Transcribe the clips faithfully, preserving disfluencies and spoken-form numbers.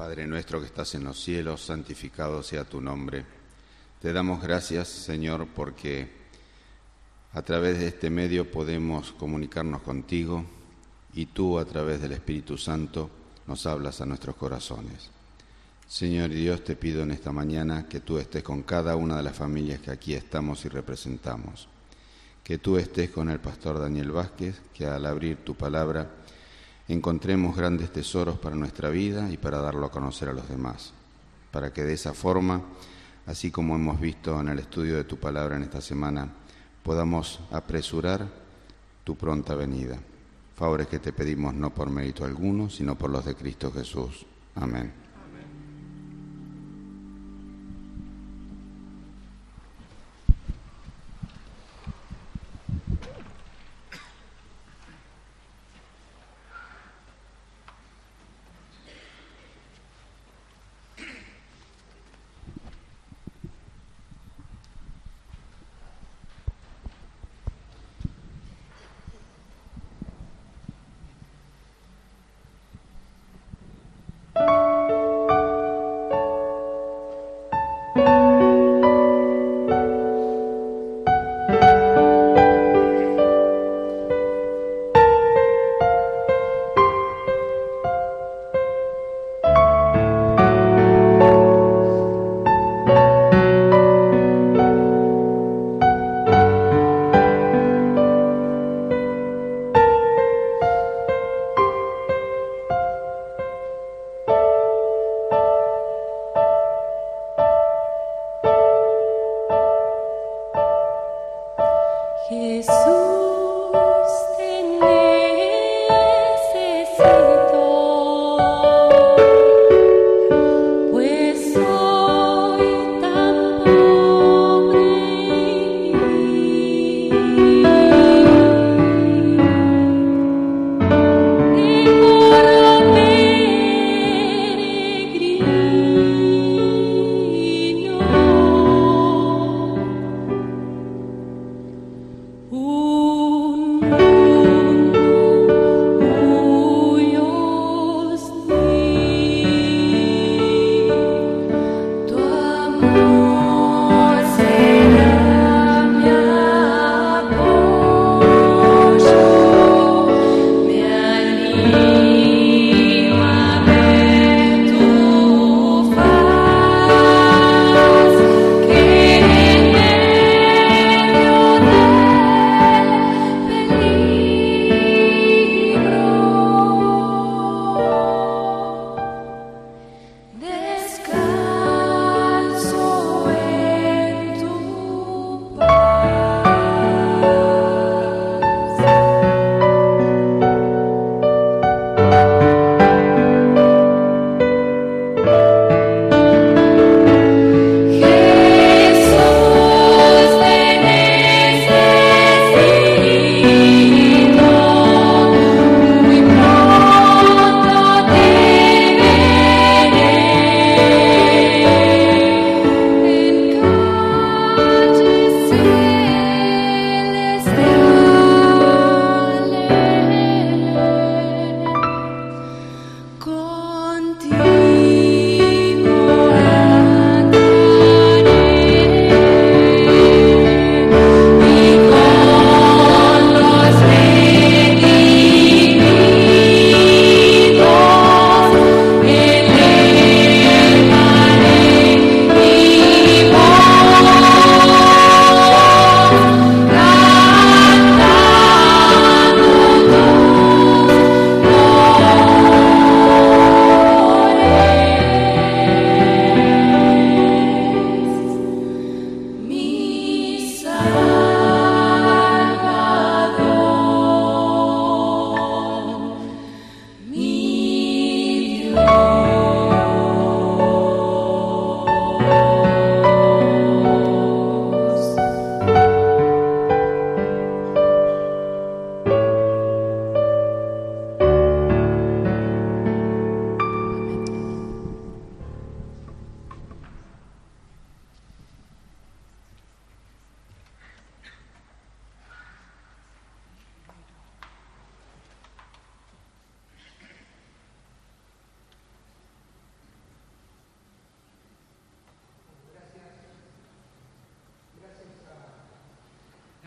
Padre nuestro que estás en los cielos, santificado sea tu nombre. Te damos gracias, Señor, porque a través de este medio podemos comunicarnos contigo y tú, a través del Espíritu Santo, nos hablas a nuestros corazones. Señor Dios, te pido en esta mañana que tú estés con cada una de las familias que aquí estamos y representamos. Que tú estés con el pastor Daniel Vázquez, que al abrir tu palabra encontremos grandes tesoros para nuestra vida y para darlo a conocer a los demás, para que de esa forma, así como hemos visto en el estudio de tu palabra en esta semana, podamos apresurar tu pronta venida. Favores que te pedimos no por mérito alguno, sino por los de Cristo Jesús. Amén.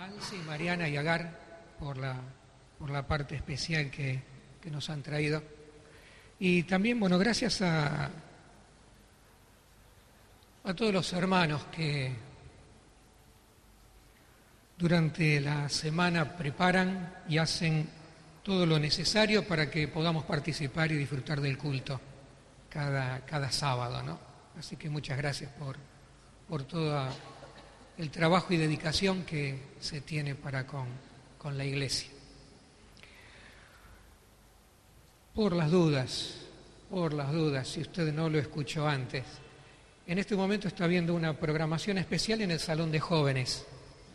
Nancy, Mariana y Agar por la, por la parte especial que, que nos han traído. Y también, bueno, gracias a, a todos los hermanos que durante la semana preparan y hacen todo lo necesario para que podamos participar y disfrutar del culto cada, cada sábado, ¿no? Así que muchas gracias por, por todo el trabajo y dedicación que se tiene para con, con la Iglesia. Por las dudas, por las dudas, si usted no lo escuchó antes, en este momento está habiendo una programación especial en el Salón de Jóvenes.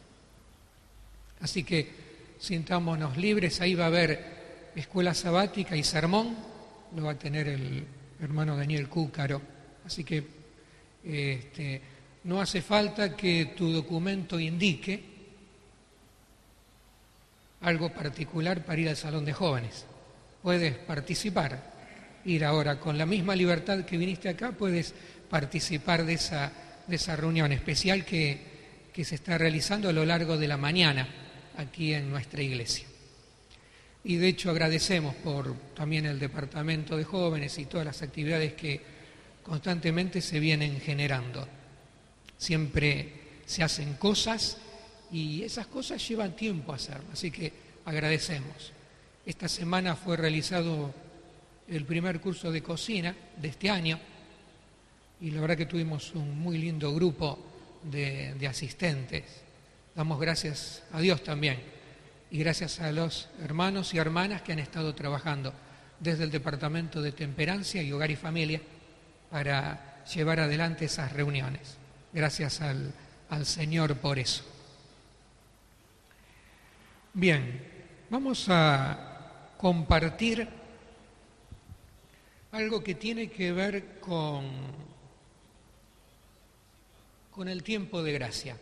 Así que sintámonos libres, ahí va a haber escuela sabática y sermón, lo va a tener el hermano Daniel Cúcaro. Así que este, no hace falta que tu documento indique algo particular para ir al Salón de Jóvenes. Puedes participar, ir ahora con la misma libertad que viniste acá, puedes participar de esa, de esa reunión especial que, que se está realizando a lo largo de la mañana aquí en nuestra iglesia. Y de hecho agradecemos por también el Departamento de Jóvenes y todas las actividades que constantemente se vienen generando. Siempre se hacen cosas y esas cosas llevan tiempo a hacer, así que agradecemos. Esta semana fue realizado el primer curso de cocina de este año y la verdad que tuvimos un muy lindo grupo de, de asistentes. Damos gracias a Dios también y gracias a los hermanos y hermanas que han estado trabajando desde el Departamento de Temperancia y Hogar y Familia para llevar adelante esas reuniones. Gracias al, al Señor por eso. Bien, vamos a compartir algo que tiene que ver con, con el tiempo de gracia.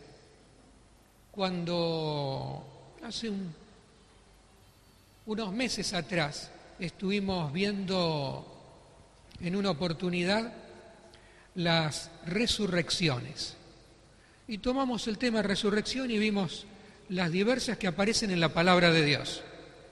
Cuando hace un, unos meses atrás estuvimos viendo en una oportunidad las resurrecciones y tomamos el tema resurrección y vimos las diversas que aparecen en la palabra de Dios.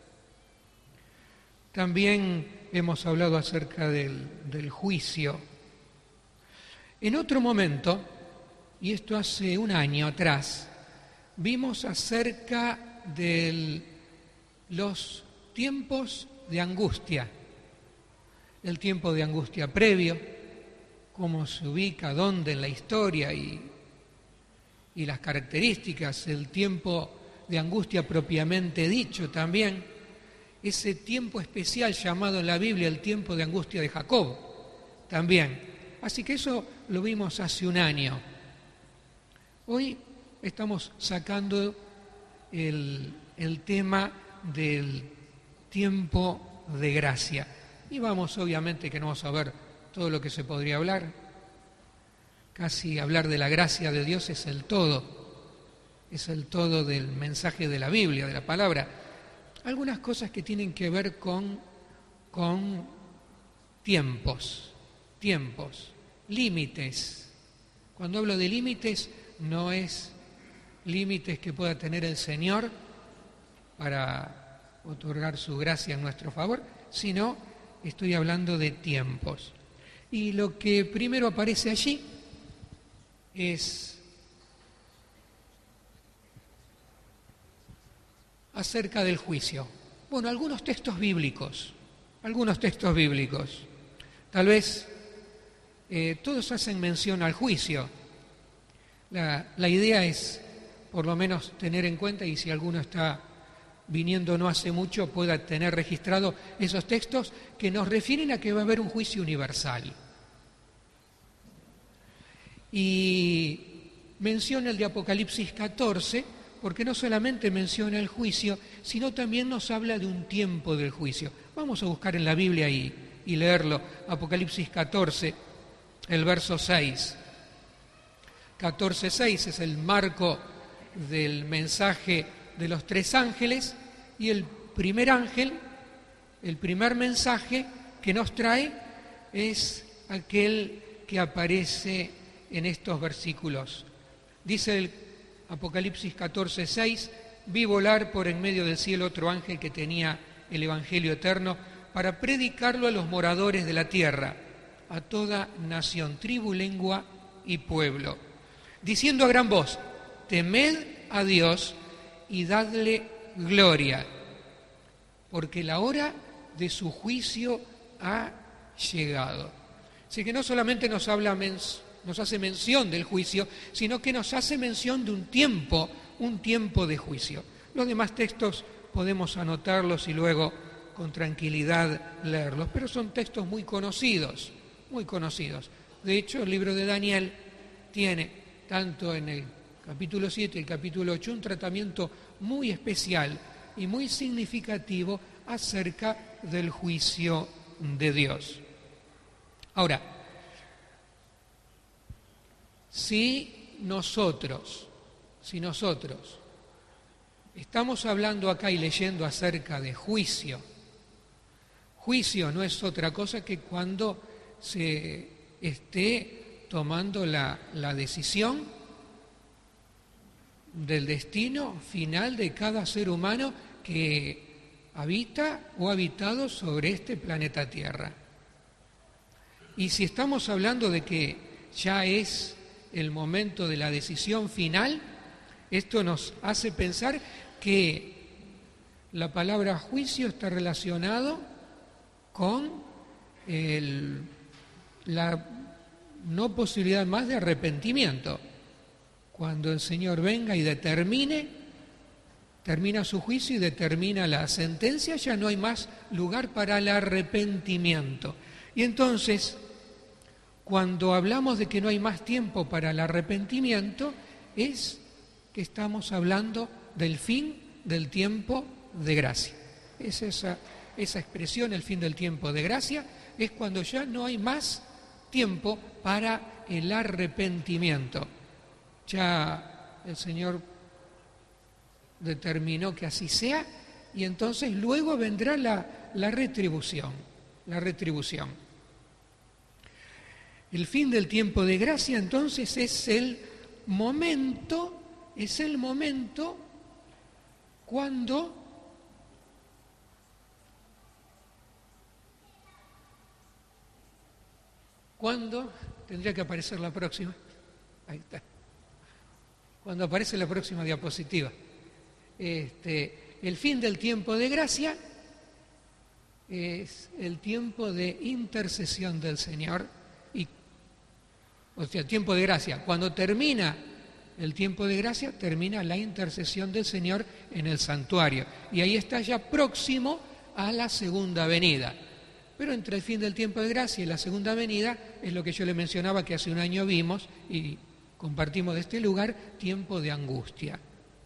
También hemos hablado acerca del, del juicio. En otro momento, y esto hace un año atrás, vimos acerca de los tiempos de angustia, el tiempo de angustia previo, cómo se ubica, dónde en la historia y, y las características, el tiempo de angustia propiamente dicho también, ese tiempo especial llamado en la Biblia el tiempo de angustia de Jacob también. Así que eso lo vimos hace un año. Hoy estamos sacando el, el tema del tiempo de gracia. Y vamos, obviamente, que no vamos a ver todo lo que se podría hablar. Casi hablar de la gracia de Dios es el todo. Es el todo del mensaje de la Biblia, de la palabra. Algunas cosas que tienen que ver con, con tiempos, tiempos, límites. Cuando hablo de límites, no es límites que pueda tener el Señor para otorgar su gracia en nuestro favor, sino estoy hablando de tiempos. Y lo que primero aparece allí es acerca del juicio. Bueno, algunos textos bíblicos, algunos textos bíblicos. Tal vez eh, todos hacen mención al juicio. La, la idea es, por lo menos, tener en cuenta, y si alguno está viniendo no hace mucho, pueda tener registrado esos textos que nos refieren a que va a haber un juicio universal. Y menciona el de Apocalipsis catorce, porque no solamente menciona el juicio, sino también nos habla de un tiempo del juicio. Vamos a buscar en la Biblia y, y leerlo. Apocalipsis catorce, el verso seis. catorce seis es el marco del mensaje de los tres ángeles, y el primer ángel, el primer mensaje que nos trae es aquel que aparece en estos versículos. Dice el Apocalipsis catorce seis, vi volar por en medio del cielo otro ángel que tenía el Evangelio eterno para predicarlo a los moradores de la tierra, a toda nación, tribu, lengua y pueblo, diciendo a gran voz: temed a Dios y dadle gloria, porque la hora de su juicio ha llegado. Así que no solamente nos habla, nos hace mención del juicio, sino que nos hace mención de un tiempo, un tiempo de juicio. Los demás textos podemos anotarlos y luego con tranquilidad leerlos, pero son textos muy conocidos, muy conocidos. De hecho, el libro de Daniel tiene, tanto en el capítulo siete y el capítulo ocho, un tratamiento muy especial y muy significativo acerca del juicio de Dios. Ahora, si nosotros, si nosotros estamos hablando acá y leyendo acerca de juicio, juicio no es otra cosa que cuando se esté tomando la, la decisión del destino final de cada ser humano que habita o ha habitado sobre este planeta Tierra. Y si estamos hablando de que ya es el momento de la decisión final, esto nos hace pensar que la palabra juicio está relacionado con el, la no posibilidad más de arrepentimiento. Cuando el Señor venga y determine, termina su juicio y determina la sentencia, ya no hay más lugar para el arrepentimiento. Y entonces, cuando hablamos de que no hay más tiempo para el arrepentimiento, es que estamos hablando del fin del tiempo de gracia. Es esa, esa expresión, el fin del tiempo de gracia, es cuando ya no hay más tiempo para el arrepentimiento. Ya el Señor determinó que así sea, y entonces luego vendrá la, la retribución, la retribución. El fin del tiempo de gracia entonces es el momento, es el momento cuando cuando tendría que aparecer la próxima, ahí está, cuando aparece la próxima diapositiva. Este, el fin del tiempo de gracia es el tiempo de intercesión del Señor. O sea, el tiempo de gracia. Cuando termina el tiempo de gracia, termina la intercesión del Señor en el santuario. Y ahí está ya próximo a la segunda venida. Pero entre el fin del tiempo de gracia y la segunda venida es lo que yo le mencionaba que hace un año vimos y compartimos de este lugar, tiempo de angustia.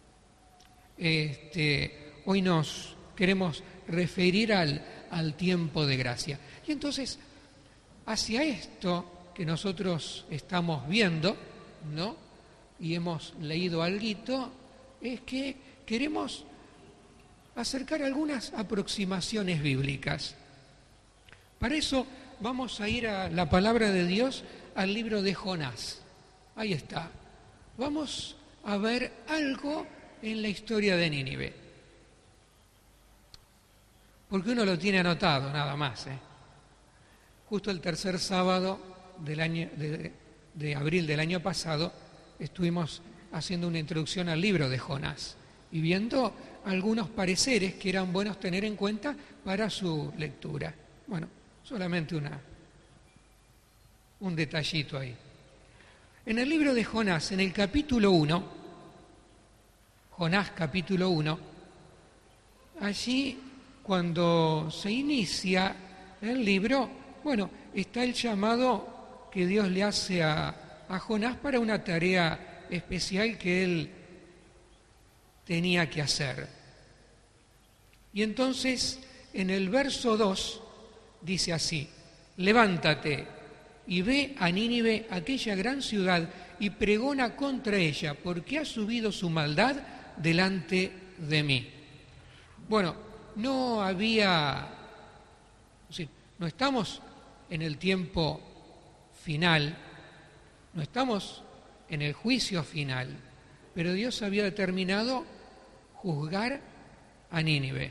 Este, hoy nos queremos referir al, al tiempo de gracia. Y entonces, hacia esto que nosotros estamos viendo, ¿no? Y hemos leído alguito, es que queremos acercar algunas aproximaciones bíblicas. Para eso vamos a ir a la palabra de Dios, al libro de Jonás. Ahí está. Vamos a ver algo en la historia de Nínive. Porque uno lo tiene anotado, nada más, ¿eh? Justo el tercer sábado del año, de, de abril del año pasado, estuvimos haciendo una introducción al libro de Jonás y viendo algunos pareceres que eran buenos tener en cuenta para su lectura. Bueno, solamente una, un detallito ahí. En el libro de Jonás, en el capítulo uno, Jonás capítulo uno, allí cuando se inicia el libro, bueno, está el llamado que Dios le hace a, a Jonás para una tarea especial que él tenía que hacer. Y entonces, en el verso dos, dice así: levántate y ve a Nínive, aquella gran ciudad, y pregona contra ella, porque ha subido su maldad delante de mí. Bueno, no había, sí, no estamos en el tiempo final, no estamos en el juicio final, pero Dios había determinado juzgar a Nínive.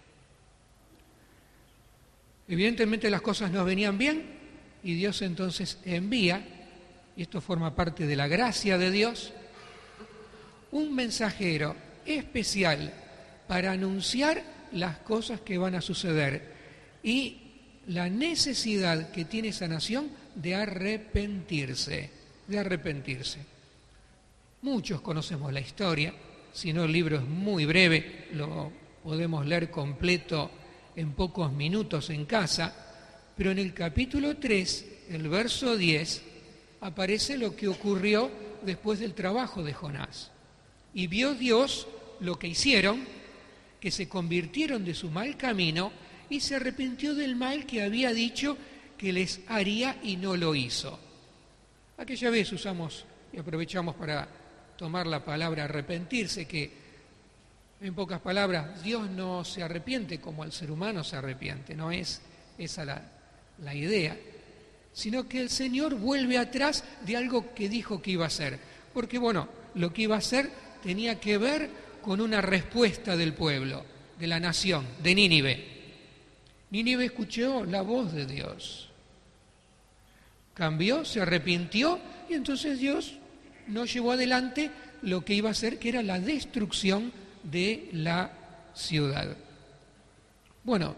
Evidentemente las cosas no venían bien y Dios entonces envía, y esto forma parte de la gracia de Dios, un mensajero especial para anunciar las cosas que van a suceder y la necesidad que tiene esa nación de arrepentirse, de arrepentirse. Muchos conocemos la historia, si no el libro es muy breve, lo podemos leer completo en pocos minutos en casa, pero en el capítulo tres, el verso diez, aparece lo que ocurrió después del trabajo de Jonás. Y vio Dios lo que hicieron, que se convirtieron de su mal camino y se arrepintió del mal que había dicho que les haría y no lo hizo. Aquella vez usamos y aprovechamos para tomar la palabra arrepentirse, que en pocas palabras Dios no se arrepiente como el ser humano se arrepiente, no es esa la, la idea, sino que el Señor vuelve atrás de algo que dijo que iba a hacer, porque bueno, lo que iba a hacer tenía que ver con una respuesta del pueblo, de la nación, de Nínive. Nínive escuchó la voz de Dios, cambió, se arrepintió y entonces Dios no llevó adelante lo que iba a hacer, que era la destrucción de la ciudad. Bueno,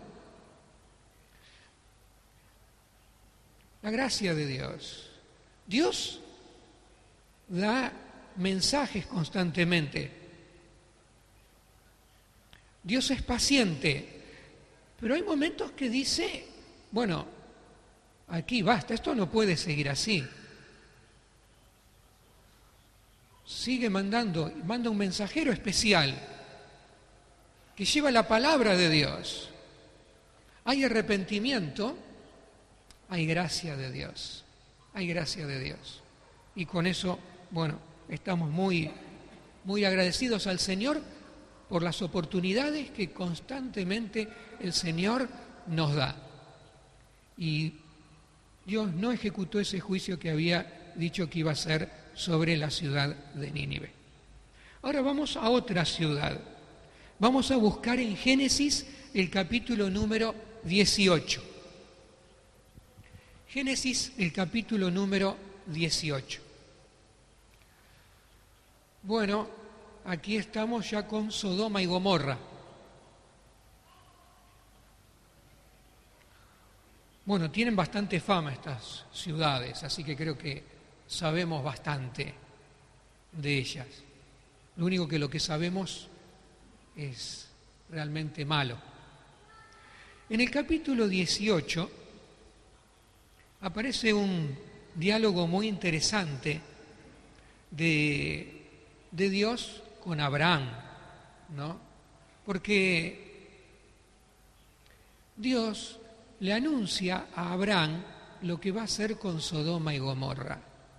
la gracia de Dios. Dios da mensajes constantemente. Dios es paciente, pero hay momentos que dice, bueno, aquí basta, esto no puede seguir así. Sigue mandando, manda un mensajero especial que lleva la palabra de Dios. Hay arrepentimiento, hay gracia de Dios, hay gracia de Dios. Y con eso, bueno, estamos muy, muy agradecidos al Señor por las oportunidades que constantemente el Señor nos da. Y Dios no ejecutó ese juicio que había dicho que iba a hacer sobre la ciudad de Nínive. Ahora vamos a otra ciudad. Vamos a buscar en Génesis el capítulo número dieciocho. Génesis, el capítulo número dieciocho. Bueno, aquí estamos ya con Sodoma y Gomorra. Bueno, tienen bastante fama estas ciudades, así que creo que sabemos bastante de ellas. Lo único que lo que sabemos es realmente malo. En el capítulo dieciocho aparece un diálogo muy interesante de, de Dios con Abraham, ¿no? Porque Dios le anuncia a Abraham lo que va a hacer con Sodoma y Gomorra.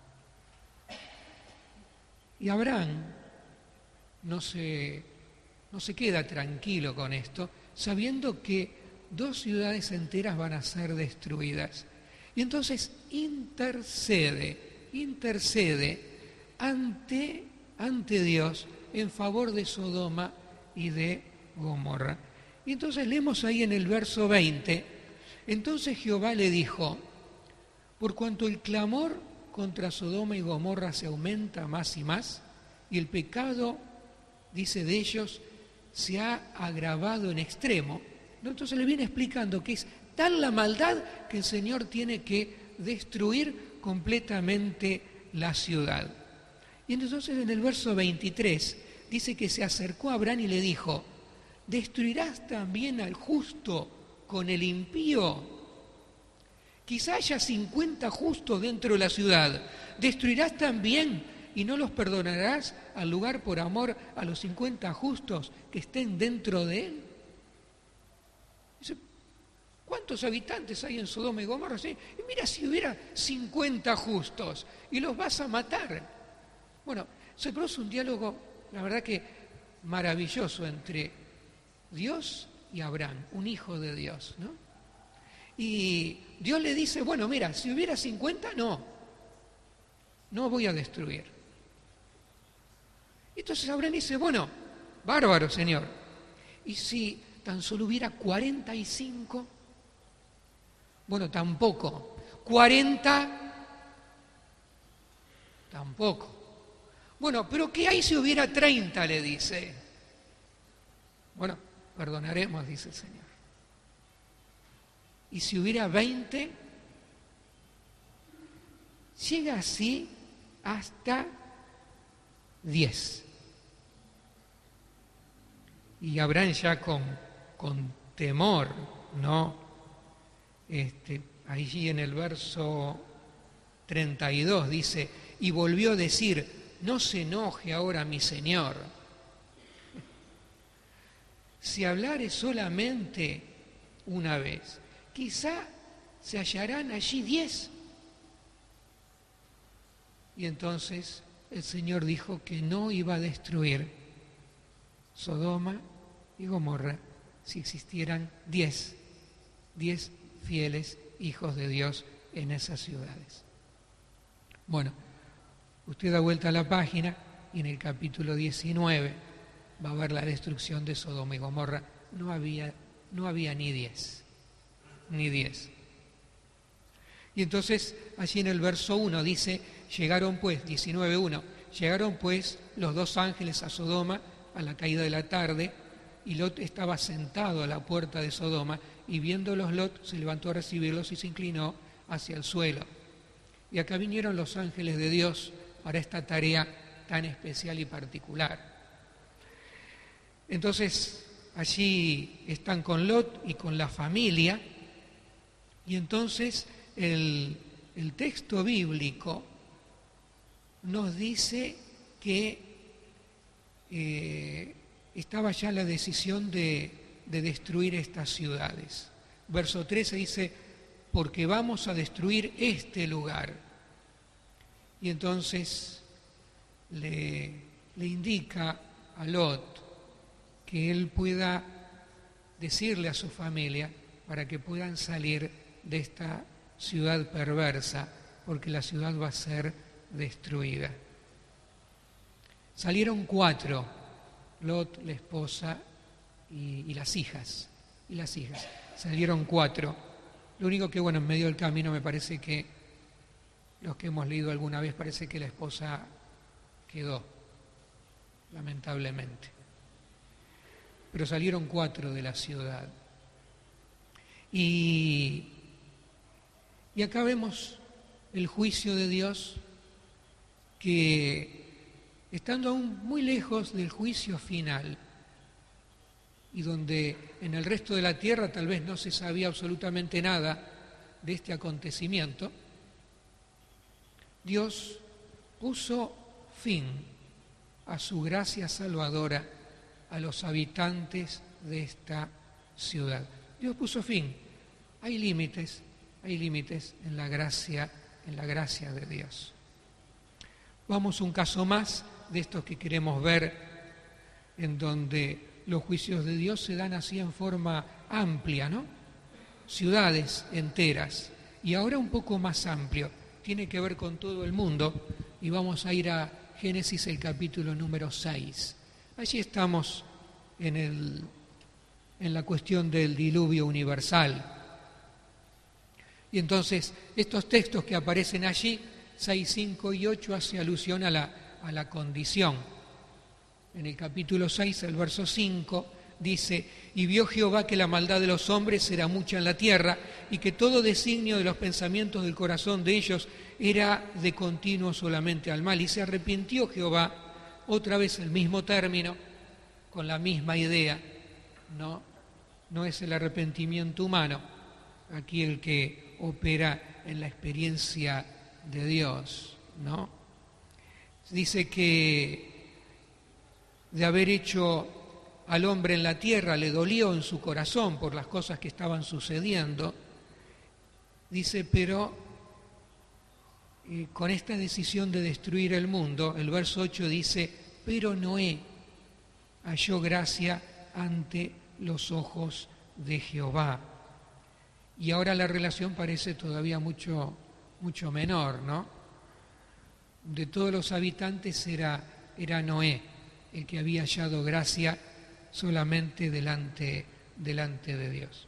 Y Abraham no se, no se queda tranquilo con esto, sabiendo que dos ciudades enteras van a ser destruidas. Y entonces intercede, intercede ante, ante Dios en favor de Sodoma y de Gomorra. Y entonces leemos ahí en el verso veinte, entonces Jehová le dijo, por cuanto el clamor contra Sodoma y Gomorra se aumenta más y más, y el pecado, dice, de ellos se ha agravado en extremo, ¿no? Entonces le viene explicando que es tal la maldad que el Señor tiene que destruir completamente la ciudad. Y entonces en el verso veintitrés dice que se acercó a Abraham y le dijo, ¿destruirás también al justo con el impío? Quizá haya cincuenta justos dentro de la ciudad. ¿Destruirás también y no los perdonarás al lugar por amor a los cincuenta justos que estén dentro de él? Dice, ¿cuántos habitantes hay en Sodoma y Gomorra? ¿Sí? Y mira, si hubiera cincuenta justos y los vas a matar. Bueno, se produce un diálogo, la verdad que maravilloso entre Dios y Abraham, un hijo de Dios, ¿no? Y Dios le dice, bueno, mira, si hubiera cincuenta, no, no voy a destruir. Entonces Abraham dice, bueno, bárbaro, Señor. ¿Y si tan solo hubiera cuarenta y cinco? Bueno, tampoco. ¿cuarenta? Tampoco. Bueno, pero ¿qué hay si hubiera treinta? Le dice. Bueno, perdonaremos, dice el Señor. ¿Y si hubiera veinte? Llega así hasta diez. Y Abraham ya con, con temor, ¿no? Este, allí en el verso treinta y dos dice, y volvió a decir, no se enoje ahora mi Señor. Si hablare solamente una vez, quizá se hallarán allí diez. Y entonces el Señor dijo que no iba a destruir Sodoma y Gomorra si existieran diez, diez fieles hijos de Dios en esas ciudades. Bueno, usted da vuelta a la página y en el capítulo diecinueve va a ver la destrucción de Sodoma y Gomorra. No había, no había ni diez, ni diez. Y entonces allí en el verso uno dice, llegaron pues, diecinueve uno, llegaron pues los dos ángeles a Sodoma a la caída de la tarde, y Lot estaba sentado a la puerta de Sodoma, y viéndolos Lot se levantó a recibirlos y se inclinó hacia el suelo. Y acá vinieron los ángeles de Dios para esta tarea tan especial y particular. Entonces allí están con Lot y con la familia, y entonces el, el texto bíblico nos dice que eh, estaba ya la decisión de, de destruir estas ciudades. Verso trece dice, porque vamos a destruir este lugar. Y entonces le, le indica a Lot que él pueda decirle a su familia para que puedan salir de esta ciudad perversa, porque la ciudad va a ser destruida. Salieron cuatro, Lot, la esposa y, y las hijas, y las hijas. Salieron cuatro. Lo único que, bueno, en medio del camino me parece que, los que hemos leído alguna vez, parece que la esposa quedó, lamentablemente. Pero salieron cuatro de la ciudad. Y, y acá vemos el juicio de Dios, que estando aún muy lejos del juicio final, y donde en el resto de la tierra tal vez no se sabía absolutamente nada de este acontecimiento, Dios puso fin a su gracia salvadora a los habitantes de esta ciudad. Dios puso fin. Hay límites, hay límites en la gracia, en la gracia de Dios. Vamos a un caso más de estos que queremos ver, en donde los juicios de Dios se dan así en forma amplia, ¿no? Ciudades enteras. Y ahora un poco más amplio, tiene que ver con todo el mundo, y vamos a ir a Génesis, el capítulo número seis. Allí estamos en, el, en la cuestión del diluvio universal. Y entonces estos textos que aparecen allí, seis, cinco y ocho, hace alusión a la, a la condición. En el capítulo seis, el verso cinco, dice, y vio Jehová que la maldad de los hombres era mucha en la tierra, y que todo designio de los pensamientos del corazón de ellos era de continuo solamente al mal. Y se arrepintió Jehová, otra vez el mismo término, con la misma idea, ¿no? No es el arrepentimiento humano, aquí el que opera en la experiencia de Dios, ¿no? Dice que de haber hecho al hombre en la tierra le dolió en su corazón por las cosas que estaban sucediendo. Dice, pero eh, con esta decisión de destruir el mundo, el verso ocho dice, pero Noé halló gracia ante los ojos de Jehová. Y ahora la relación parece todavía mucho, mucho menor, ¿no? De todos los habitantes era, era Noé el que había hallado gracia solamente delante, delante de Dios.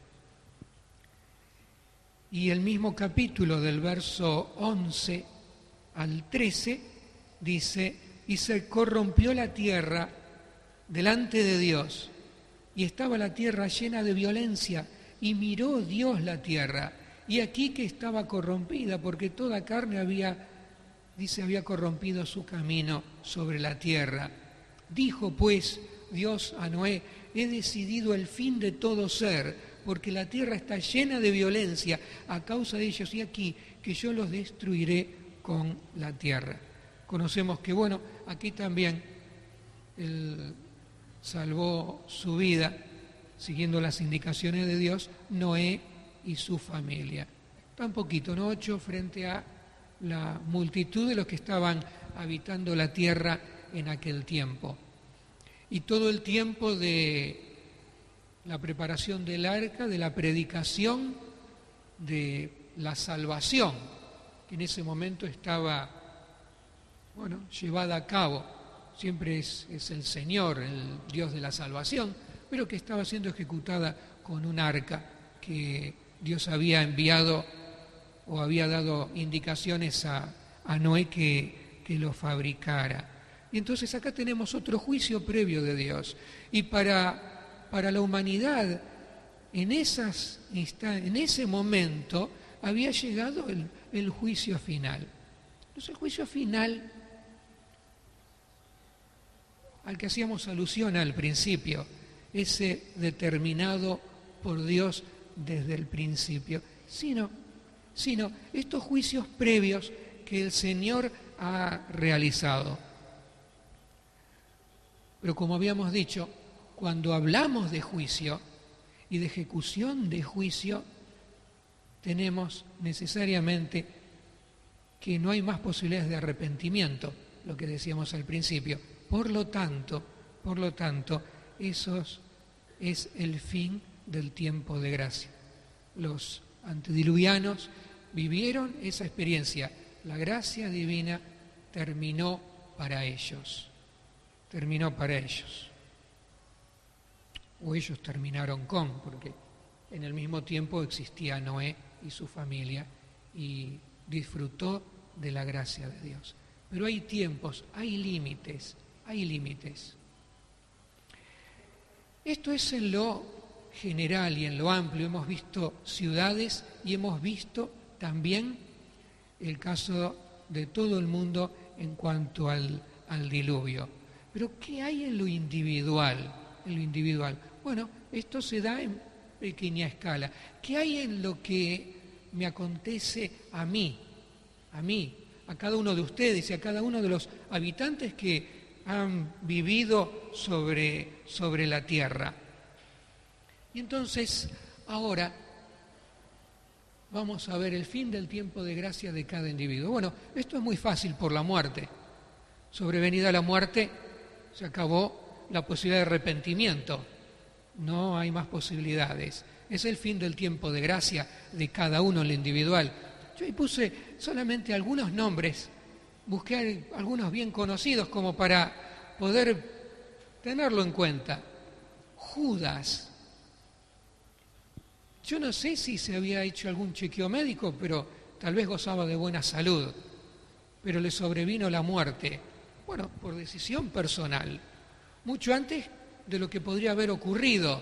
Y el mismo capítulo del verso once al trece dice: y se corrompió la tierra delante de Dios, y estaba la tierra llena de violencia, y miró Dios la tierra, y aquí que estaba corrompida, porque toda carne había, dice, había corrompido su camino sobre la tierra. Dijo pues Dios a Noé: he decidido el fin de todo ser, porque la tierra está llena de violencia a causa de ellos, y aquí que yo los destruiré con la tierra. Conocemos que, bueno, aquí también él salvó su vida, siguiendo las indicaciones de Dios, Noé y su familia. Tan poquito, ¿no? Ocho frente a la multitud de los que estaban habitando la tierra en aquel tiempo. Y todo el tiempo de la preparación del arca, de la predicación, de la salvación, que en ese momento estaba, bueno, llevada a cabo. Siempre es, es el Señor, el Dios de la salvación, pero que estaba siendo ejecutada con un arca que Dios había enviado o había dado indicaciones a, a Noé que, que lo fabricara. Y entonces acá tenemos otro juicio previo de Dios. Y para... Para la humanidad, en, esas, en ese momento, había llegado el, el juicio final. Entonces, el juicio final, al que hacíamos alusión al principio, ese determinado por Dios desde el principio, sino, sino estos juicios previos que el Señor ha realizado. Pero como habíamos dicho, cuando hablamos de juicio y de ejecución de juicio, tenemos necesariamente que no hay más posibilidades de arrepentimiento, lo que decíamos al principio. Por lo tanto, por lo tanto, eso es el fin del tiempo de gracia. Los antediluvianos vivieron esa experiencia. La gracia divina terminó para ellos. Terminó para ellos. O ellos terminaron con, porque en el mismo tiempo existía Noé y su familia y disfrutó de la gracia de Dios. Pero hay tiempos, hay límites, hay límites. Esto es en lo general y en lo amplio. Hemos visto ciudades y hemos visto también el caso de todo el mundo en cuanto al, al diluvio. Pero ¿qué hay en lo individual? En lo individual. Bueno, esto se da en pequeña escala. ¿Qué hay en lo que me acontece a mí, a mí, a cada uno de ustedes y a cada uno de los habitantes que han vivido sobre, sobre la tierra? Y entonces, ahora vamos a ver el fin del tiempo de gracia de cada individuo. Bueno, esto es muy fácil por la muerte. Sobrevenida la muerte, se acabó la posibilidad de arrepentimiento. No hay más posibilidades. Es el fin del tiempo de gracia de cada uno en lo individual. Yo ahí puse solamente algunos nombres, busqué algunos bien conocidos como para poder tenerlo en cuenta. Judas. Yo no sé si se había hecho algún chequeo médico, pero tal vez gozaba de buena salud, pero le sobrevino la muerte. Bueno, por decisión personal, mucho antes de lo que podría haber ocurrido,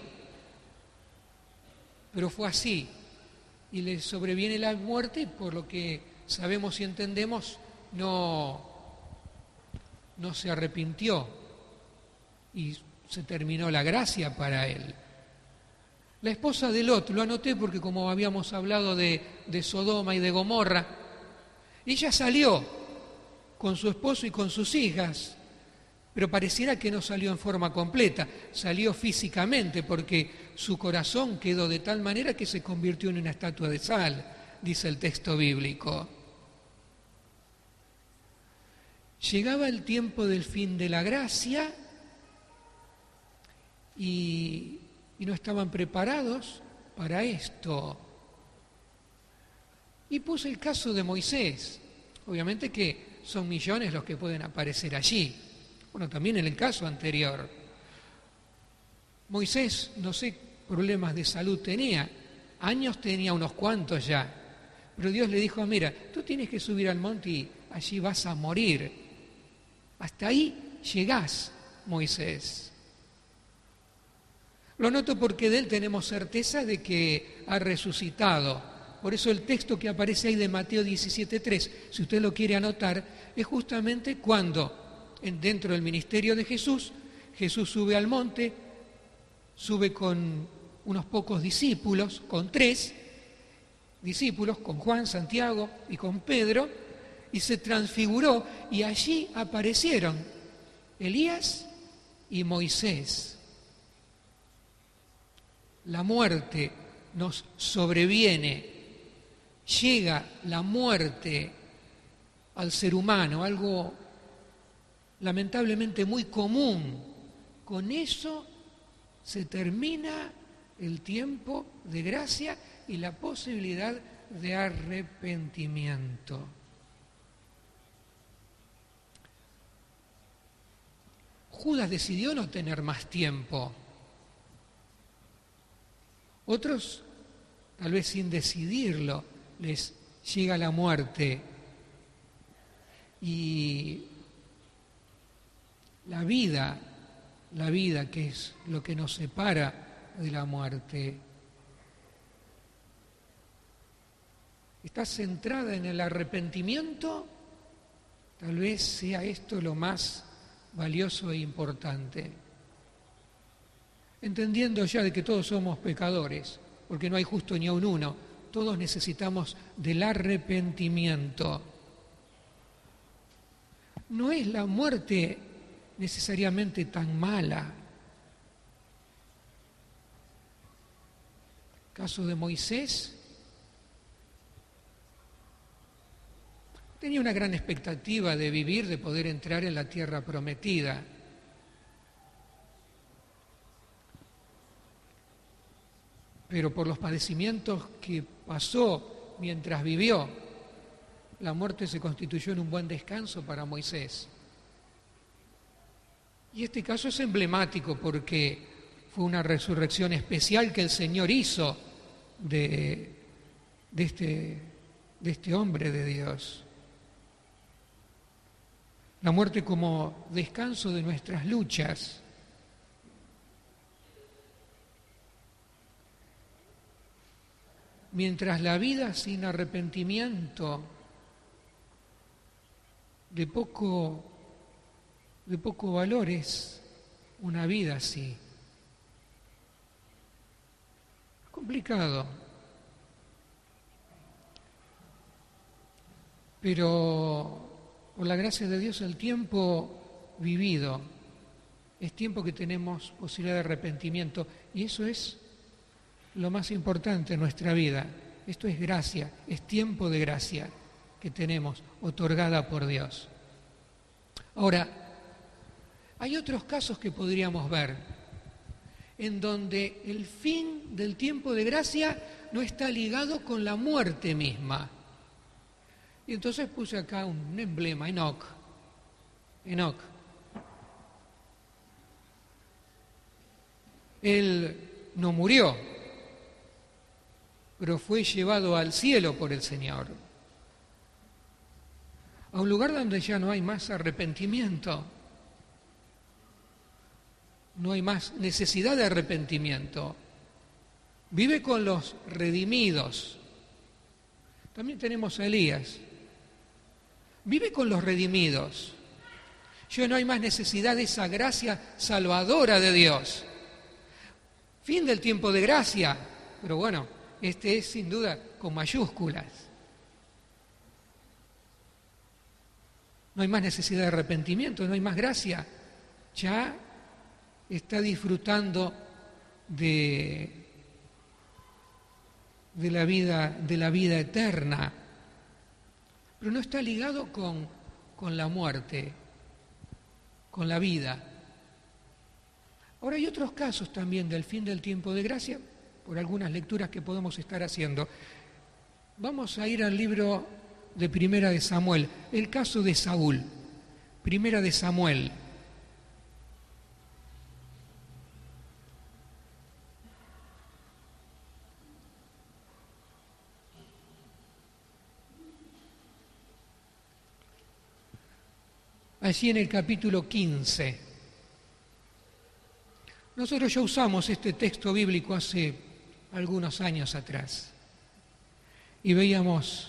pero fue así, y le sobreviene la muerte, por lo que sabemos y entendemos, no, no se arrepintió, y se terminó la gracia para él. La esposa de Lot, lo anoté porque como habíamos hablado de, de Sodoma y de Gomorra, ella salió con su esposo y con sus hijas, pero pareciera que no salió en forma completa, salió físicamente porque su corazón quedó de tal manera que se convirtió en una estatua de sal, dice el texto bíblico. Llegaba el tiempo del fin de la gracia y, y no estaban preparados para esto. Y puse el caso de Moisés. Obviamente que son millones los que pueden aparecer allí. Bueno, también en el caso anterior, Moisés, no sé, problemas de salud tenía, años tenía unos cuantos ya, pero Dios le dijo, mira, tú tienes que subir al monte y allí vas a morir. Hasta ahí llegás, Moisés. Lo noto porque de él tenemos certeza de que ha resucitado. Por eso el texto que aparece ahí de Mateo diecisiete tres, si usted lo quiere anotar, es justamente cuando, dentro del ministerio de Jesús, Jesús sube al monte, sube con unos pocos discípulos, con tres discípulos, con Juan, Santiago y con Pedro, y se transfiguró, y allí aparecieron Elías y Moisés. La muerte nos sobreviene, llega la muerte al ser humano, algo lamentablemente muy común. Con eso se termina el tiempo de gracia y la posibilidad de arrepentimiento. Judas decidió no tener más tiempo. Otros, tal vez sin decidirlo, les llega la muerte y la vida, la vida que es lo que nos separa de la muerte, está centrada en el arrepentimiento. Tal vez sea esto lo más valioso e importante. Entendiendo ya de que todos somos pecadores, porque no hay justo ni aun uno, todos necesitamos del arrepentimiento. No es la muerte necesariamente tan mala. Caso de Moisés, tenía una gran expectativa de vivir, de poder entrar en la tierra prometida. Pero por los padecimientos que pasó mientras vivió, la muerte se constituyó en un buen descanso para Moisés. Y este caso es emblemático porque fue una resurrección especial que el Señor hizo de, de, este, de este hombre de Dios. La muerte como descanso de nuestras luchas. Mientras la vida sin arrepentimiento, de poco, de poco valor es una vida así. Es complicado. Pero por la gracia de Dios el tiempo vivido es tiempo que tenemos posibilidad de arrepentimiento y eso es lo más importante en nuestra vida. Esto es gracia, es tiempo de gracia que tenemos, otorgada por Dios. Ahora, hay otros casos que podríamos ver, en donde el fin del tiempo de gracia no está ligado con la muerte misma. Y entonces puse acá un emblema, Enoc. Enoc. Él no murió, pero fue llevado al cielo por el Señor, a un lugar donde ya no hay más arrepentimiento, no hay más necesidad de arrepentimiento. Vive con los redimidos. También tenemos a Elías. Vive con los redimidos. Ya no hay más necesidad de esa gracia salvadora de Dios. Fin del tiempo de gracia, pero bueno, este es sin duda con mayúsculas. No hay más necesidad de arrepentimiento, no hay más gracia. Ya está disfrutando de, de, la vida, de la vida eterna, pero no está ligado con, con la muerte, con la vida. Ahora hay otros casos también del fin del tiempo de gracia, por algunas lecturas que podemos estar haciendo. Vamos a ir al libro de Primera de Samuel, el caso de Saúl. Primera de Samuel, allí en el capítulo quince. Nosotros ya usamos este texto bíblico hace algunos años atrás y veíamos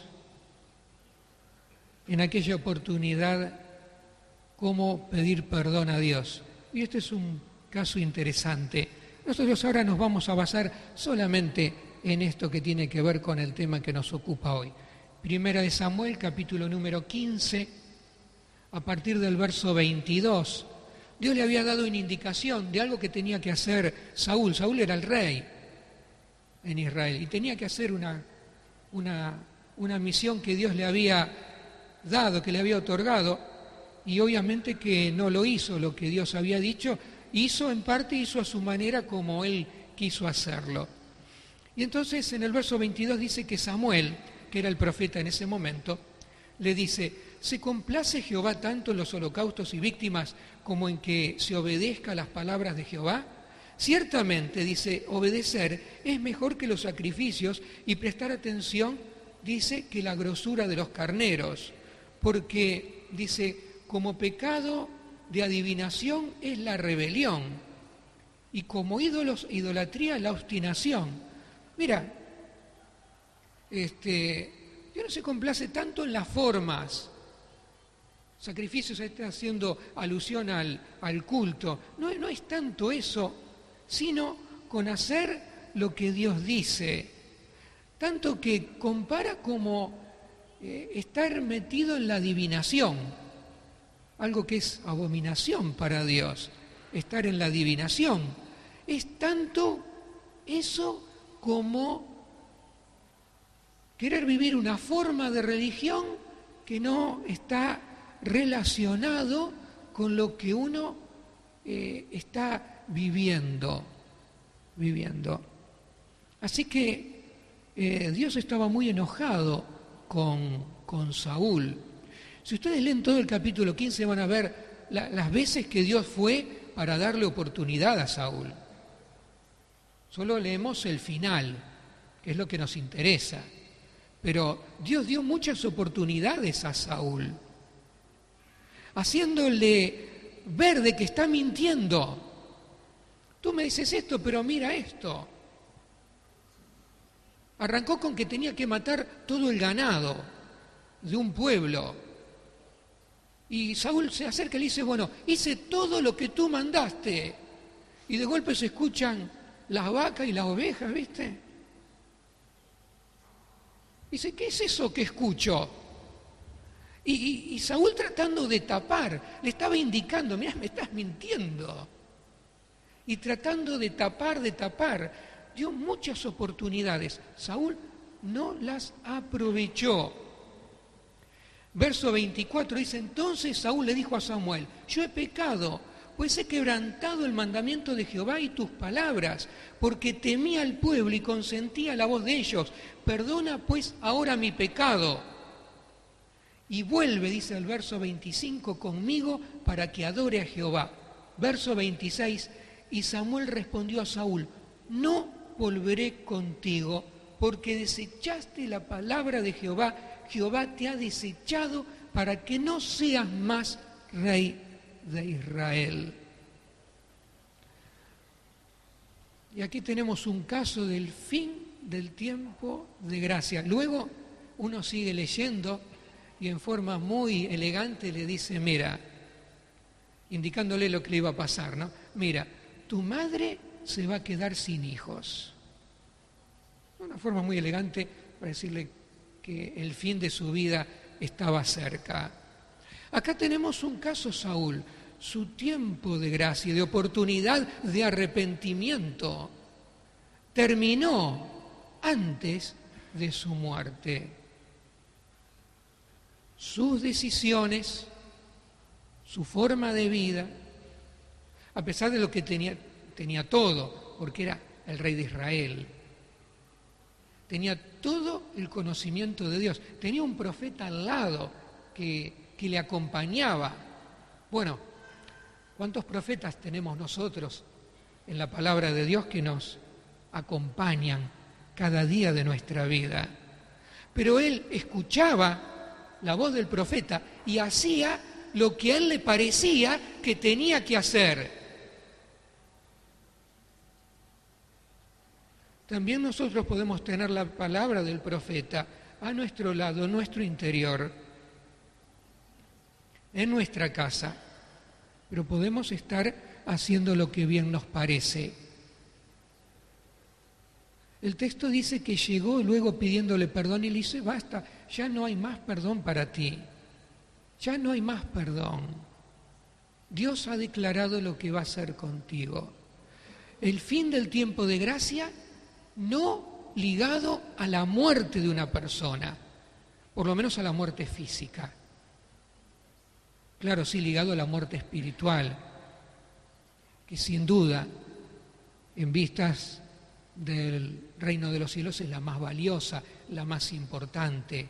en aquella oportunidad cómo pedir perdón a Dios. Y este es un caso interesante. Nosotros ahora nos vamos a basar solamente en esto que tiene que ver con el tema que nos ocupa hoy. Primera de Samuel, capítulo número quince, a partir del verso veintidós. Dios le había dado una indicación de algo que tenía que hacer Saúl. Saúl era el rey en Israel y tenía que hacer una, una, una misión que Dios le había dado, que le había otorgado, y obviamente que no lo hizo lo que Dios había dicho, hizo en parte, hizo a su manera como él quiso hacerlo. Y entonces en el verso veintidós dice que Samuel, que era el profeta en ese momento, le dice: ¿se complace Jehová tanto en los holocaustos y víctimas como en que se obedezca a las palabras de Jehová? Ciertamente, dice, obedecer es mejor que los sacrificios y prestar atención, dice, que la grosura de los carneros, porque, dice, como pecado de adivinación es la rebelión y como ídolos, idolatría, la obstinación. Mira, este, Dios no se complace tanto en las formas. Sacrificios, está haciendo alusión al, al culto. No, no es tanto eso, sino con hacer lo que Dios dice. Tanto que compara como eh, estar metido en la adivinación, algo que es abominación para Dios, estar en la adivinación. Es tanto eso como querer vivir una forma de religión que no está relacionado con lo que uno eh, está viviendo, viviendo. Así que eh, Dios estaba muy enojado con, con Saúl. Si ustedes leen todo el capítulo quince van a ver la, las veces que Dios fue para darle oportunidad a Saúl. Solo leemos el final, que es lo que nos interesa. Pero Dios dio muchas oportunidades a Saúl, haciéndole ver de que está mintiendo. Tú me dices esto, pero mira esto. Arrancó con que tenía que matar todo el ganado de un pueblo. Y Saúl se acerca y le dice: bueno, hice todo lo que tú mandaste. Y de golpe se escuchan las vacas y las ovejas, ¿viste? Dice: ¿qué es eso que escucho? Y, y, y Saúl, tratando de tapar, le estaba indicando: mirá, me estás mintiendo. Y tratando de tapar, de tapar, dio muchas oportunidades. Saúl no las aprovechó. Verso veinticuatro dice: entonces Saúl le dijo a Samuel: yo he pecado, pues he quebrantado el mandamiento de Jehová y tus palabras, porque temí al pueblo y consentí a la voz de ellos. Perdona pues ahora mi pecado. Y vuelve, dice el verso veinticinco, conmigo para que adore a Jehová. Verso veintiséis, y Samuel respondió a Saúl: no volveré contigo, porque desechaste la palabra de Jehová. Jehová te ha desechado para que no seas más rey de Israel. Y aquí tenemos un caso del fin del tiempo de gracia. Luego uno sigue leyendo y en forma muy elegante le dice: mira, indicándole lo que le iba a pasar, ¿no? Mira, tu madre se va a quedar sin hijos. Una forma muy elegante para decirle que el fin de su vida estaba cerca. Acá tenemos un caso, Saúl, su tiempo de gracia, de oportunidad, de arrepentimiento, terminó antes de su muerte. Sus decisiones, su forma de vida, a pesar de lo que tenía, tenía todo, porque era el rey de Israel, tenía todo el conocimiento de Dios, tenía un profeta al lado que, que le acompañaba. Bueno, ¿cuántos profetas tenemos nosotros en la palabra de Dios que nos acompañan cada día de nuestra vida? Pero él escuchaba la voz del profeta y hacía lo que a él le parecía que tenía que hacer. También nosotros podemos tener la palabra del profeta a nuestro lado, en nuestro interior, en nuestra casa, pero podemos estar haciendo lo que bien nos parece. El texto dice que llegó luego pidiéndole perdón y le dice, basta, ya no hay más perdón para ti, ya no hay más perdón. Dios ha declarado lo que va a hacer contigo. El fin del tiempo de gracia no ligado a la muerte de una persona, por lo menos a la muerte física. Claro, sí, ligado a la muerte espiritual, que sin duda, en vistas del reino de los cielos, es la más valiosa, la más importante.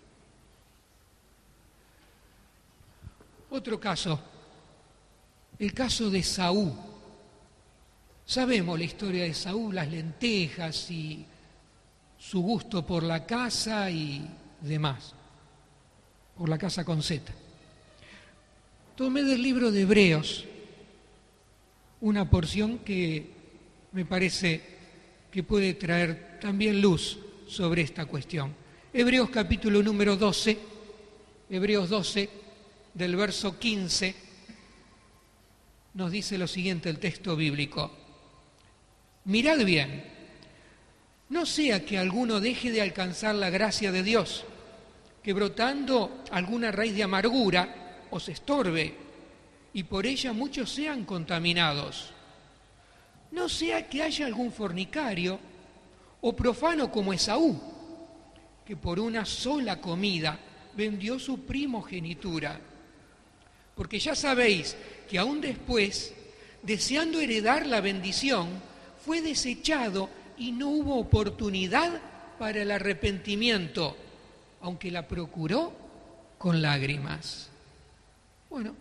Otro caso, el caso de Saúl. Sabemos la historia de Saúl, las lentejas y su gusto por la caza y demás, por la caza con Z. Tomé del libro de Hebreos una porción que me parece que puede traer también luz sobre esta cuestión. Hebreos capítulo número doce, Hebreos doce, del verso quince, nos dice lo siguiente el texto bíblico. Mirad bien, no sea que alguno deje de alcanzar la gracia de Dios, que brotando alguna raíz de amargura os estorbe, y por ella muchos sean contaminados. No sea que haya algún fornicario o profano como Esaú, que por una sola comida vendió su primogenitura. Porque ya sabéis que aún después, deseando heredar la bendición, fue desechado y no hubo oportunidad para el arrepentimiento, aunque la procuró con lágrimas. Bueno,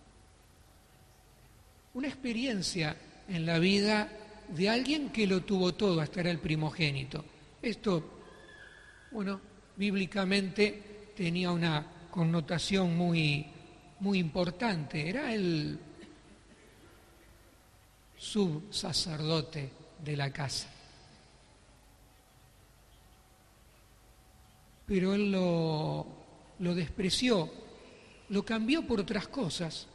una experiencia en la vida de alguien que lo tuvo todo, hasta era el primogénito. Esto, bueno, bíblicamente tenía una connotación muy, muy importante. Era el subsacerdote de la casa. Pero él lo, lo despreció, lo cambió por otras cosas.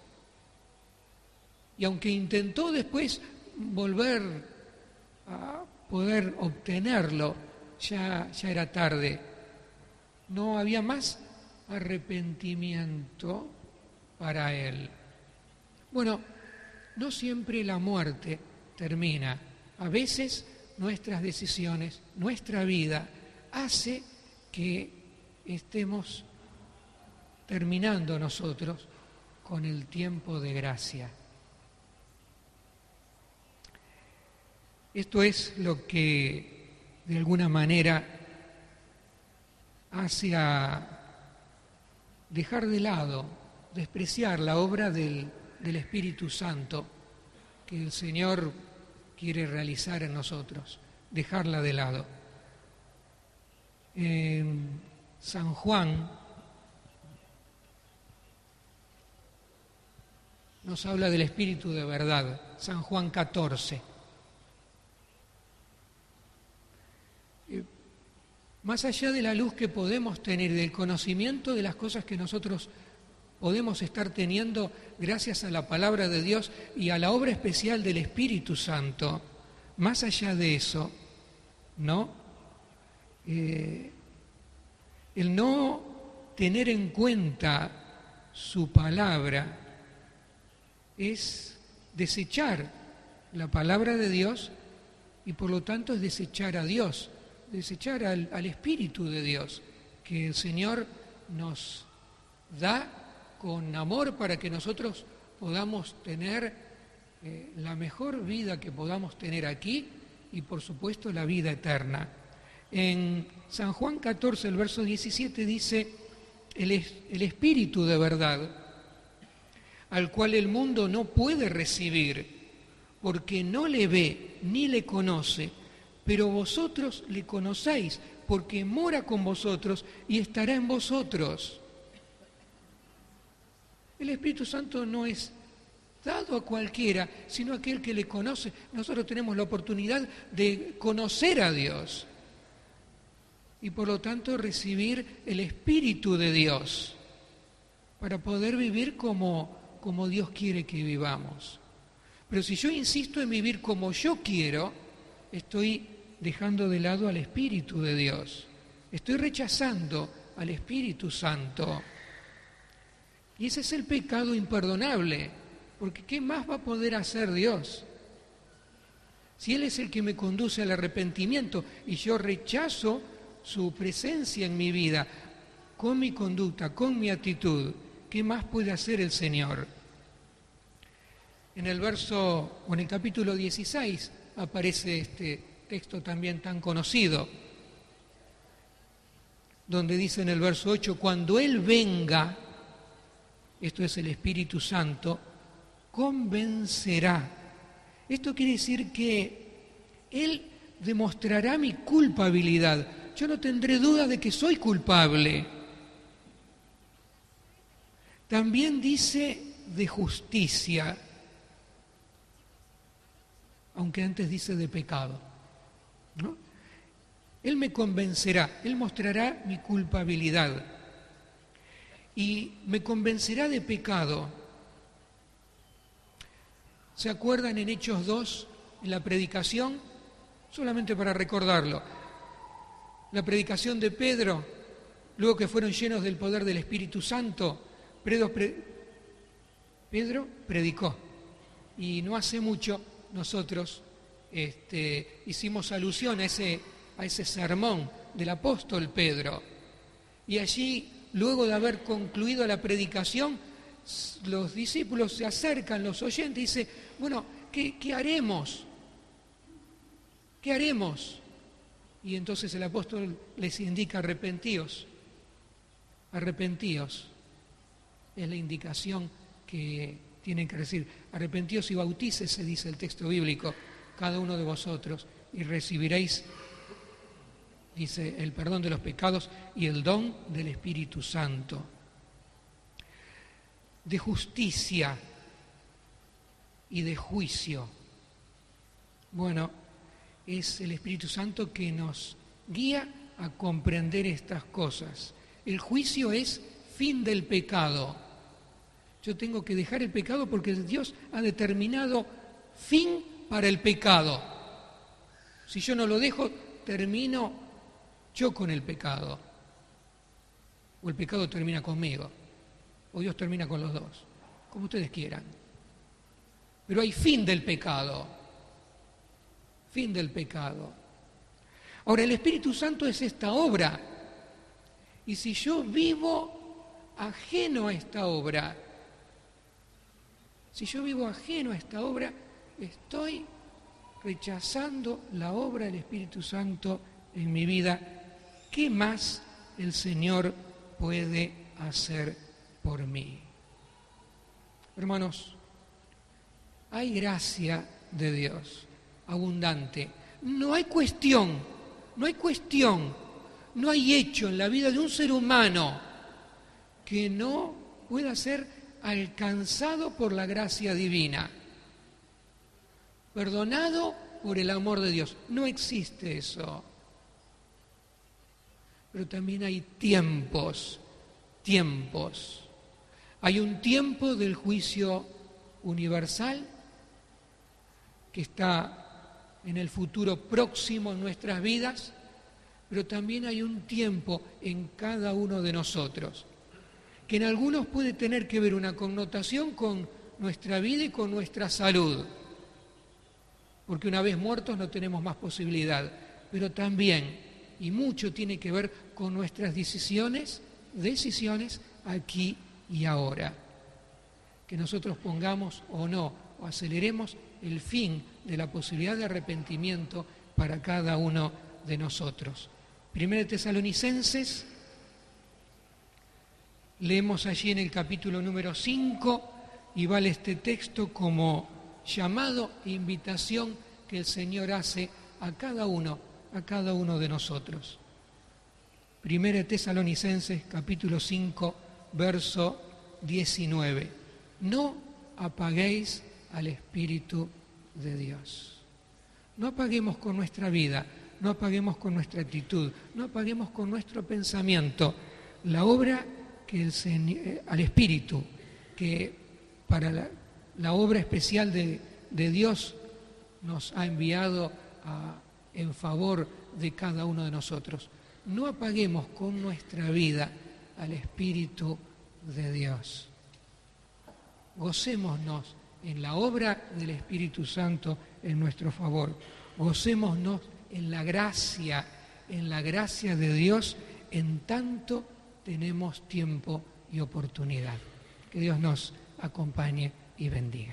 Y aunque intentó después volver a poder obtenerlo, ya, ya era tarde. No había más arrepentimiento para él. Bueno, no siempre la muerte termina. A veces nuestras decisiones, nuestra vida, hace que estemos terminando nosotros con el tiempo de gracia. Esto es lo que de alguna manera hace a dejar de lado, despreciar la obra del, del Espíritu Santo que el Señor quiere realizar en nosotros, dejarla de lado. En San Juan nos habla del Espíritu de verdad, San Juan catorce. Más allá de la luz que podemos tener, del conocimiento de las cosas que nosotros podemos estar teniendo gracias a la palabra de Dios y a la obra especial del Espíritu Santo, más allá de eso, ¿no? Eh, el no tener en cuenta su palabra es desechar la palabra de Dios y por lo tanto es desechar a Dios, desechar al, al Espíritu de Dios, que el Señor nos da con amor para que nosotros podamos tener eh, la mejor vida que podamos tener aquí y por supuesto la vida eterna. En San Juan catorce, el verso diecisiete dice, el, es, el Espíritu de verdad, al cual el mundo no puede recibir, porque no le ve ni le conoce, pero vosotros le conocéis, porque mora con vosotros y estará en vosotros. El Espíritu Santo no es dado a cualquiera, sino a aquel que le conoce. Nosotros tenemos la oportunidad de conocer a Dios y por lo tanto recibir el Espíritu de Dios para poder vivir como, como Dios quiere que vivamos. Pero si yo insisto en vivir como yo quiero, estoy dejando de lado al Espíritu de Dios. Estoy rechazando al Espíritu Santo. Y ese es el pecado imperdonable, porque ¿qué más va a poder hacer Dios? Si Él es el que me conduce al arrepentimiento y yo rechazo su presencia en mi vida, con mi conducta, con mi actitud, ¿qué más puede hacer el Señor? En el verso, o en el capítulo dieciséis, aparece este texto también tan conocido, donde dice en el verso ocho, cuando Él venga, esto es el Espíritu Santo, convencerá. Esto quiere decir que Él demostrará mi culpabilidad. Yo no tendré duda de que soy culpable. También dice de justicia, aunque antes dice de pecado, ¿no? Él me convencerá, Él mostrará mi culpabilidad y me convencerá de pecado. ¿Se acuerdan en Hechos dos, en la predicación? Solamente para recordarlo. La predicación de Pedro, luego que fueron llenos del poder del Espíritu Santo, Pedro, pre... Pedro predicó. Y no hace mucho nosotros este, hicimos alusión a ese, a ese sermón del apóstol Pedro. Y allí, luego de haber concluido la predicación, los discípulos se acercan, los oyentes, y dicen, bueno, ¿qué, qué haremos? ¿Qué haremos? Y entonces el apóstol les indica, arrepentíos, arrepentíos. Es la indicación que tienen que recibir. Arrepentíos y bautícese, dice el texto bíblico, cada uno de vosotros, y recibiréis, dice, el perdón de los pecados y el don del Espíritu Santo. De justicia y de juicio. Bueno, es el Espíritu Santo que nos guía a comprender estas cosas. El juicio es fin del pecado. Yo tengo que dejar el pecado porque Dios ha determinado fin para el pecado. Si yo no lo dejo, termino yo con el pecado. O el pecado termina conmigo. O Dios termina con los dos. Como ustedes quieran. Pero hay fin del pecado. Fin del pecado. Ahora, el Espíritu Santo es esta obra. Y si yo vivo ajeno a esta obra, si yo vivo ajeno a esta obra, estoy rechazando la obra del Espíritu Santo en mi vida. ¿Qué más el Señor puede hacer por mí? Hermanos, hay gracia de Dios abundante. No hay cuestión, no hay cuestión, no hay hecho en la vida de un ser humano que no pueda ser alcanzado por la gracia divina, perdonado por el amor de Dios. No existe eso. Pero también hay tiempos, tiempos. Hay un tiempo del juicio universal que está en el futuro próximo en nuestras vidas, pero también hay un tiempo en cada uno de nosotros, que en algunos puede tener que ver una connotación con nuestra vida y con nuestra salud, porque una vez muertos no tenemos más posibilidad, pero también, y mucho tiene que ver con nuestras decisiones, decisiones aquí y ahora, que nosotros pongamos o no, o aceleremos el fin de la posibilidad de arrepentimiento para cada uno de nosotros. Primera de Tesalonicenses, leemos allí en el capítulo número cinco y vale este texto como llamado e invitación que el Señor hace a cada uno, a cada uno de nosotros. Primera de Tesalonicenses, capítulo cinco, verso diecinueve. No apaguéis al Espíritu de Dios. No apaguemos con nuestra vida, no apaguemos con nuestra actitud, no apaguemos con nuestro pensamiento la obra que el Señor, al Espíritu, que para la, la obra especial de, de Dios nos ha enviado a, en favor de cada uno de nosotros. No apaguemos con nuestra vida al Espíritu de Dios. Gocémonos en la obra del Espíritu Santo en nuestro favor. Gocémonos en la gracia, en la gracia de Dios, en tanto tenemos tiempo y oportunidad. Que Dios nos acompañe y bendiga.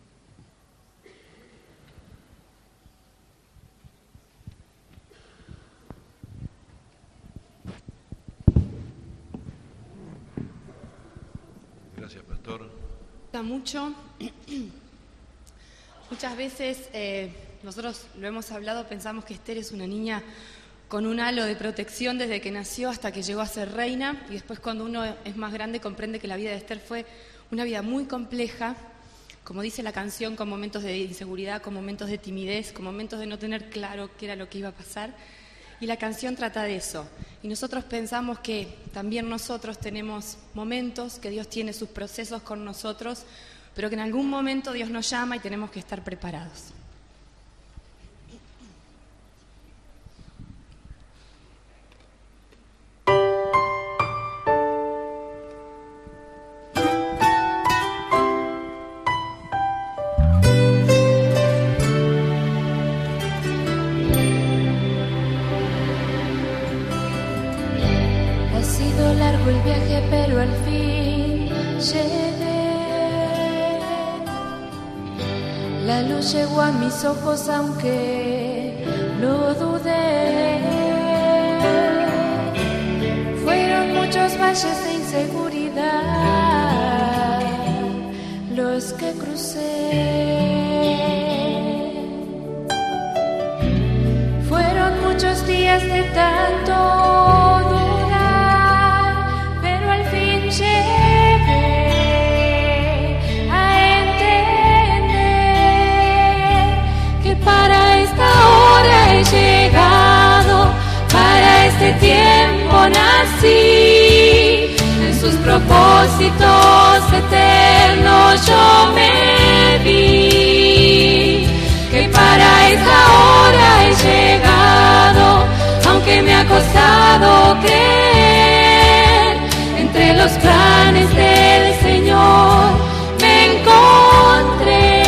Gracias, pastor. Mucho. Muchas veces eh, nosotros lo hemos hablado, pensamos que Esther es una niña con un halo de protección desde que nació hasta que llegó a ser reina, y después cuando uno es más grande comprende que la vida de Esther fue una vida muy compleja, como dice la canción, con momentos de inseguridad, con momentos de timidez, con momentos de no tener claro qué era lo que iba a pasar. Y la canción trata de eso. Y nosotros pensamos que también nosotros tenemos momentos, que Dios tiene sus procesos con nosotros, pero que en algún momento Dios nos llama y tenemos que estar preparados. Pero al fin llegué, la luz llegó a mis ojos aunque lo dudé. Fueron muchos valles de inseguridad los que crucé. Fueron muchos días de tanto llegué a entender que para esta hora he llegado, para este tiempo nací, en sus propósitos eternos yo me vi, que para esta hora he llegado, aunque me ha costado creer. Entre los planes del Señor me encontré.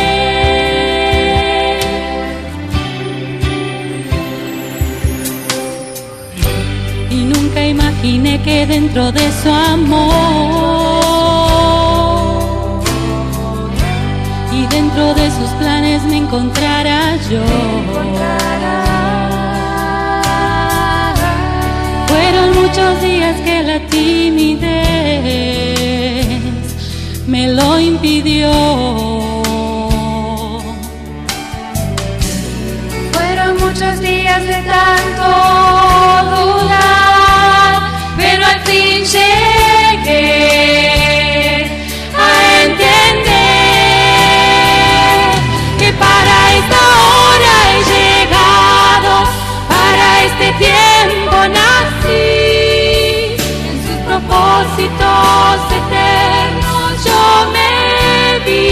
Y nunca imaginé que dentro de su amor y dentro de sus planes me encontrara yo. Fueron muchos días que la timidez me lo impidió. Fueron muchos días de tanto dudar, pero al fin llegué a entender que para esta hora he llegado, para este tiempo nací, en sus propósitos eternos yo me vi,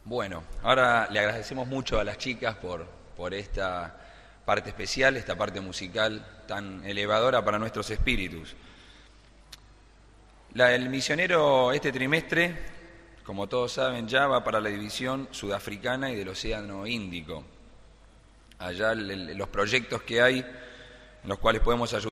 Bueno, ahora le agradecemos mucho a las chicas por, por esta parte especial, esta parte musical tan elevadora para nuestros espíritus. La, el misionero este trimestre, como todos saben, ya va para la división sudafricana y del Océano Índico. Allá el, el, los proyectos que hay, en los cuales podemos ayudar.